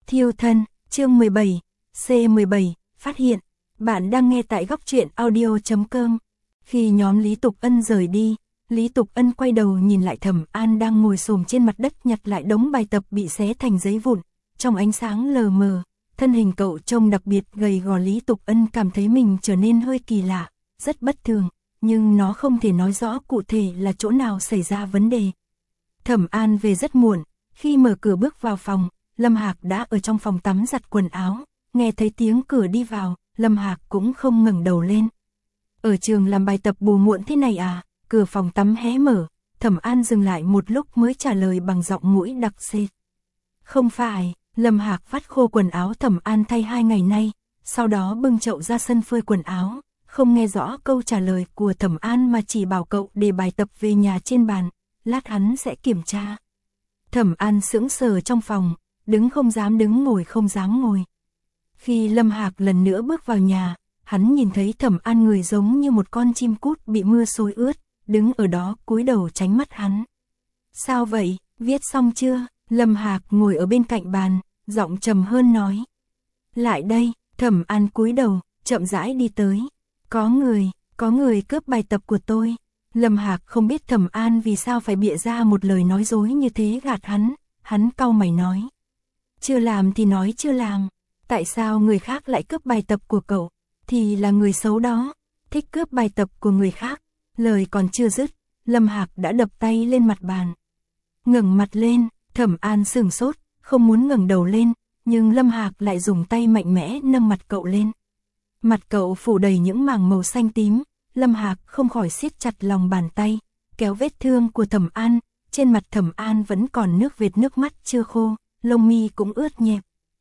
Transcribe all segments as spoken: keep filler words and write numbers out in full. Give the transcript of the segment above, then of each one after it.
Thiêu thân, chương mười bảy, C mười bảy, phát hiện. Bạn đang nghe tại góc truyện audio chấm com. Khi nhóm Lý Tục Ân rời đi, Lý Tục Ân quay đầu nhìn lại Thẩm An đang ngồi xổm trên mặt đất nhặt lại đống bài tập bị xé thành giấy vụn. Trong ánh sáng lờ mờ, thân hình cậu trông đặc biệt gầy gò. Lý Tục Ân cảm thấy mình trở nên hơi kỳ lạ, rất bất thường, nhưng nó không thể nói rõ cụ thể là chỗ nào xảy ra vấn đề. Thẩm An về rất muộn, khi mở cửa bước vào phòng, Lâm Hạc đã ở trong phòng tắm giặt quần áo, nghe thấy tiếng cửa đi vào, Lâm Hạc cũng không ngẩng đầu lên. Ở trường làm bài tập bù muộn thế này à? Cửa phòng tắm hé mở, Thẩm An dừng lại một lúc mới trả lời bằng giọng mũi đặc sệt. Không phải, Lâm Hạc vắt khô quần áo Thẩm An thay hai ngày nay, sau đó bưng chậu ra sân phơi quần áo, không nghe rõ câu trả lời của Thẩm An mà chỉ bảo cậu để bài tập về nhà trên bàn, lát hắn sẽ kiểm tra. Thẩm An sững sờ trong phòng, đứng không dám đứng, ngồi không dám ngồi. Khi Lâm Hạc lần nữa bước vào nhà, hắn nhìn thấy Thẩm An người giống như một con chim cút bị mưa xối ướt, đứng ở đó cúi đầu tránh mắt hắn. Sao vậy, viết xong chưa? Lâm Hạc ngồi ở bên cạnh bàn, giọng trầm hơn nói. Lại đây. Thẩm An cúi đầu, chậm rãi đi tới. Có người, có người cướp bài tập của tôi. Lâm Hạc không biết Thẩm An vì sao phải bịa ra một lời nói dối như thế gạt hắn, hắn cau mày nói. Chưa làm thì nói chưa làm, tại sao người khác lại cướp bài tập của cậu, thì là người xấu đó, thích cướp bài tập của người khác. Lời còn chưa dứt, Lâm Hạc đã đập tay lên mặt bàn. Ngẩng mặt lên, Thẩm An sửng sốt, không muốn ngẩng đầu lên, nhưng Lâm Hạc lại dùng tay mạnh mẽ nâng mặt cậu lên. Mặt cậu phủ đầy những mảng màu xanh tím, Lâm Hạc không khỏi siết chặt lòng bàn tay, kéo vết thương của Thẩm An, trên mặt Thẩm An vẫn còn nước vệt nước mắt chưa khô, lông mi cũng ướt nhẹp.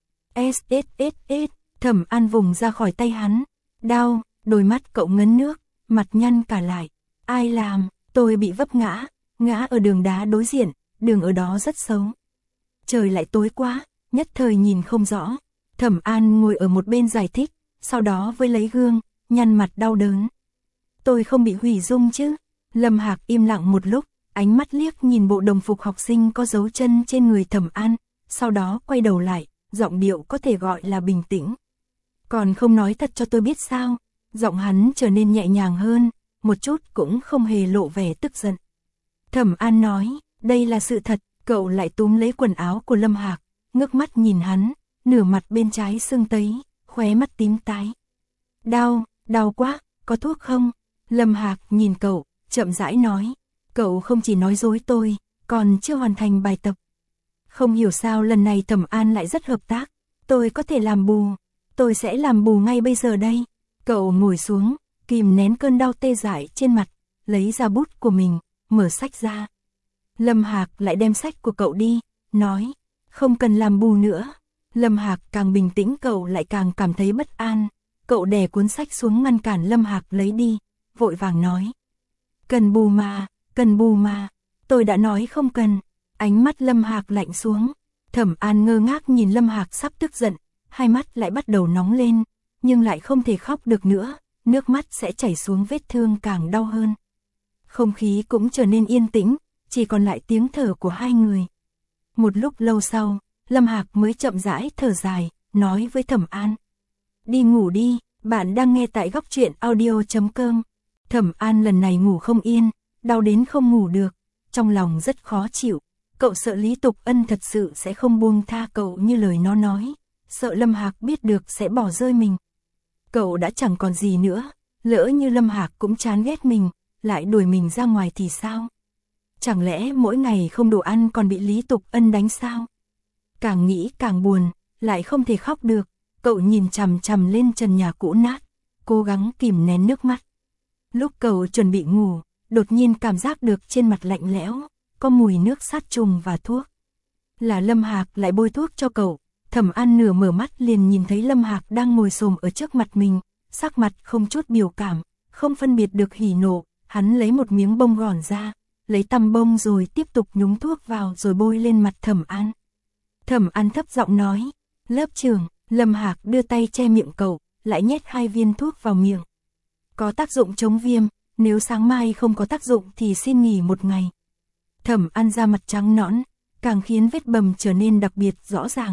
S S S S, Thẩm An vùng ra khỏi tay hắn, đau, đôi mắt cậu ngấn nước, mặt nhăn cả lại. Ai làm? Tôi bị vấp ngã, ngã ở đường đá đối diện, đường ở đó rất xấu. Trời lại tối quá, nhất thời nhìn không rõ. Thẩm An ngồi ở một bên giải thích, sau đó với lấy gương, nhăn mặt đau đớn. Tôi không bị hủy dung chứ? Lâm Hạc im lặng một lúc, ánh mắt liếc nhìn bộ đồng phục học sinh có dấu chân trên người Thẩm An, sau đó quay đầu lại, giọng điệu có thể gọi là bình tĩnh. Còn không nói thật cho tôi biết sao? Giọng hắn trở nên nhẹ nhàng hơn, một chút cũng không hề lộ vẻ tức giận. Thẩm An nói, đây là sự thật. Cậu lại túm lấy quần áo của Lâm Hạc, ngước mắt nhìn hắn, nửa mặt bên trái sưng tấy, khóe mắt tím tái. Đau, đau quá, có thuốc không? Lâm Hạc nhìn cậu, chậm rãi nói, cậu không chỉ nói dối tôi, còn chưa hoàn thành bài tập. Không hiểu sao lần này Thẩm An lại rất hợp tác, tôi có thể làm bù, tôi sẽ làm bù ngay bây giờ đây. Cậu ngồi xuống, kìm nén cơn đau tê dại trên mặt, lấy ra bút của mình, mở sách ra. Lâm Hạc lại đem sách của cậu đi, nói, không cần làm bù nữa. Lâm Hạc càng bình tĩnh cậu lại càng cảm thấy bất an, cậu đè cuốn sách xuống ngăn cản Lâm Hạc lấy đi, vội vàng nói. Cần bù mà, cần bù mà, tôi đã nói không cần. Ánh mắt Lâm Hạc lạnh xuống, Thẩm An ngơ ngác nhìn Lâm Hạc sắp tức giận, hai mắt lại bắt đầu nóng lên, nhưng lại không thể khóc được nữa, nước mắt sẽ chảy xuống vết thương càng đau hơn. Không khí cũng trở nên yên tĩnh, chỉ còn lại tiếng thở của hai người. Một lúc lâu sau, Lâm Hạc mới chậm rãi thở dài, nói với Thẩm An. Đi ngủ đi, bạn đang nghe tại góc truyện audio chấm com. Thẩm An lần này ngủ không yên, đau đến không ngủ được, trong lòng rất khó chịu. Cậu sợ Lý Tục Ân thật sự sẽ không buông tha cậu như lời nó nói, sợ Lâm Hạc biết được sẽ bỏ rơi mình. Cậu đã chẳng còn gì nữa, lỡ như Lâm Hạc cũng chán ghét mình, lại đuổi mình ra ngoài thì sao? Chẳng lẽ mỗi ngày không đồ ăn còn bị Lý Tục Ân đánh sao? Càng nghĩ càng buồn, lại không thể khóc được, cậu nhìn chằm chằm lên trần nhà cũ nát, cố gắng kìm nén nước mắt. Lúc cậu chuẩn bị ngủ, đột nhiên cảm giác được trên mặt lạnh lẽo, có mùi nước sát trùng và thuốc. Là Lâm Hạc lại bôi thuốc cho cậu. Thẩm An nửa mở mắt liền nhìn thấy Lâm Hạc đang ngồi xổm ở trước mặt mình, sắc mặt không chút biểu cảm, không phân biệt được hỉ nộ. Hắn lấy một miếng bông gòn ra, lấy tăm bông rồi tiếp tục nhúng thuốc vào rồi bôi lên mặt Thẩm An. Thẩm An thấp giọng nói, lớp trưởng. Lâm Hạc đưa tay che miệng cậu, lại nhét hai viên thuốc vào miệng. Có tác dụng chống viêm, nếu sáng mai không có tác dụng thì xin nghỉ một ngày. Thẩm An da mặt trắng nõn, càng khiến vết bầm trở nên đặc biệt rõ ràng.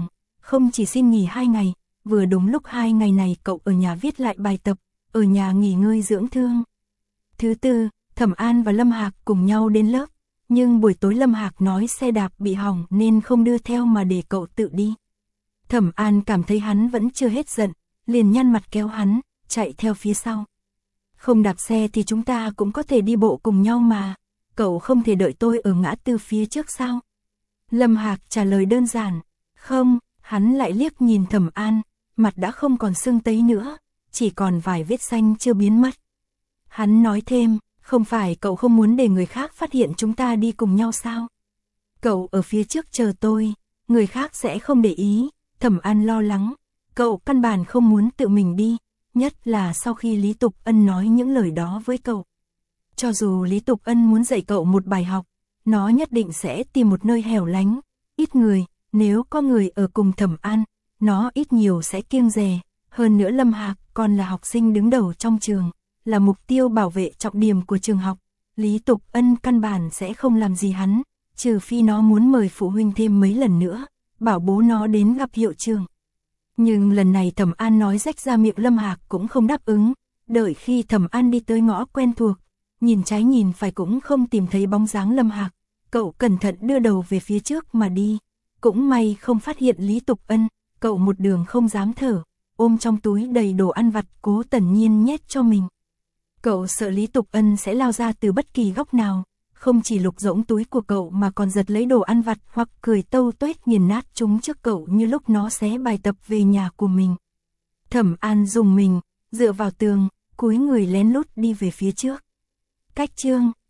không chỉ xin nghỉ hai ngày, vừa đúng lúc hai ngày này cậu ở nhà viết lại bài tập, ở nhà nghỉ ngơi dưỡng thương. Thứ tư, Thẩm An và Lâm Hạc cùng nhau đến lớp, nhưng buổi tối Lâm Hạc nói xe đạp bị hỏng nên không đưa theo mà để cậu tự đi. Thẩm An cảm thấy hắn vẫn chưa hết giận, liền nhăn mặt kéo hắn, chạy theo phía sau. Không đạp xe thì chúng ta cũng có thể đi bộ cùng nhau mà, cậu không thể đợi tôi ở ngã tư phía trước sao? Lâm Hạc trả lời đơn giản, không, hắn lại liếc nhìn Thẩm An, mặt đã không còn sưng tấy nữa, chỉ còn vài vết xanh chưa biến mất. Hắn nói thêm, không phải cậu không muốn để người khác phát hiện chúng ta đi cùng nhau sao? Cậu ở phía trước chờ tôi, người khác sẽ không để ý. Thẩm An lo lắng, cậu căn bản không muốn tự mình đi, nhất là sau khi Lý Tục Ân nói những lời đó với cậu. Cho dù Lý Tục Ân muốn dạy cậu một bài học, nó nhất định sẽ tìm một nơi hẻo lánh, ít người, nếu có người ở cùng Thẩm An, nó ít nhiều sẽ kiêng dè. Hơn nữa Lâm Hạc còn là học sinh đứng đầu trong trường, là mục tiêu bảo vệ trọng điểm của trường học. Lý Tục Ân căn bản sẽ không làm gì hắn, trừ phi nó muốn mời phụ huynh thêm mấy lần nữa, bảo bố nó đến gặp hiệu trưởng. Nhưng lần này Thẩm An nói rách ra miệng, Lâm Hạc cũng không đáp ứng, đợi khi Thẩm An đi tới ngõ quen thuộc, nhìn trái nhìn phải cũng không tìm thấy bóng dáng Lâm Hạc, cậu cẩn thận đưa đầu về phía trước mà đi, cũng may không phát hiện Lý Tục Ân, cậu một đường không dám thở, ôm trong túi đầy đồ ăn vặt Cố Tần Nhiên nhét cho mình. Cậu sợ Lý Tục Ân sẽ lao ra từ bất kỳ góc nào, không chỉ lục rỗng túi của cậu mà còn giật lấy đồ ăn vặt hoặc cười tâu tuét nghiền nát chúng trước cậu như lúc nó xé bài tập về nhà của mình. Thẩm An dùng mình, dựa vào tường, cúi người lén lút đi về phía trước. Cách chương